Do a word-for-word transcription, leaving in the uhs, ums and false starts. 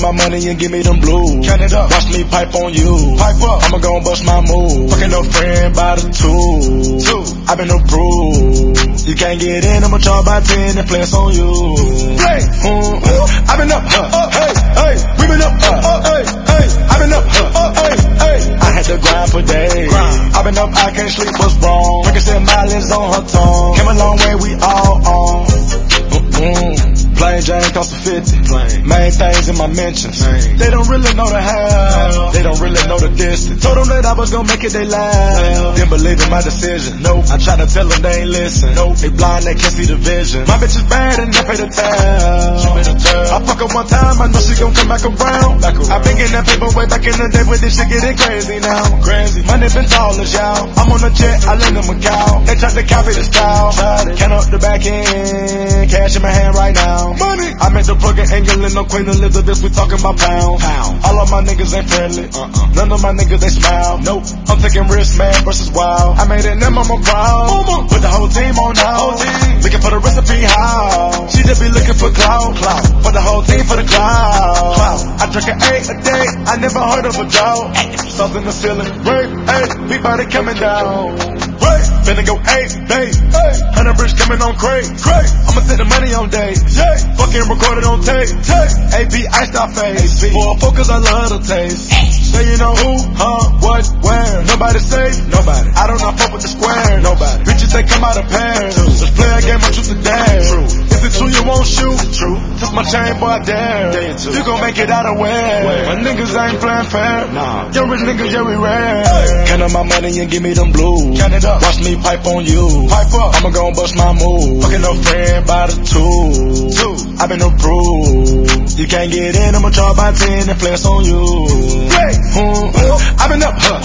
my money and give me them blues. Count it up. Watch me pipe on you. Pipe up. I'ma gon' bust my move. Fucking a friend by the two. Two. I been approved. You can't get in, I'ma charge by ten and flex on you. Hey. Mm. I been up, huh? Hey, hey. We been up, huh? Hey, hey. I been up, huh? Hey, hey. I had to grind for days. I been up, I can't sleep, what's wrong? Freaking said mileage on her tongue. Came a long way, we all on. Mm-mm. Plain Jane cost a fifty. Plain. Main things in my mentions. Main. They don't really know the how. They don't really know the distance. Told them that I was gonna make it, they laugh. Didn't believe in my decision. Nope. I try to tell them they ain't listen. Nope. They blind, they can't see the vision. My bitch is bad and they pay the tab. I fuck her one time, I know she gon' come back around. Back around. I been getting that paper way back in the day, but this shit getting crazy now. Crazy. Money been tall as y'all. I'm on a jet, I lend them a cow. They tried to copy the style. Count up the back end, cash in my hand right now. Money. I made the plug in England, no Queen Elizabeth, we talking about pounds. Pound. All of my niggas ain't friendly. Uh-uh. None of my niggas, they smile. Nope. I'm taking risks, man, versus wild. I made it, them, I'm a proud. Mama. Put the whole team on now. Whole team. Looking for the recipe, how? She just be looking for clout. Clout. For the whole team, for the clout. Clout. I drink an eight a day, I never heard of a drought. Something the ceiling, rape, hey, people they coming down. Right, finna go eight, day, hey, hundred bricks coming on crate, crate. I'ma take the money on day, yeah. Fucking recorded on tape, tape. A P iced out face, for a focus I love the taste. Say you know who, huh, what, where? Nobody safe, nobody. I don't know fuck with the square, nobody. Bitches they come out of pairs. Let's play a game of truth or dare. True. If it's true you won't shoot, true. Touch my chain, boy, I dare. You gon' make it out of where? My niggas ain't playing fair. Nah, you rich nigga, yeah we rare. Hey. Count up my money and give me them blues. Count it up. Watch me pipe on you. Pipe up. I'ma gon' bust my move. Fucking a friend by the two. Two. I been approved. You can't get in, I'ma charge by ten and flex on you. Hey. Mm. I been up, huh?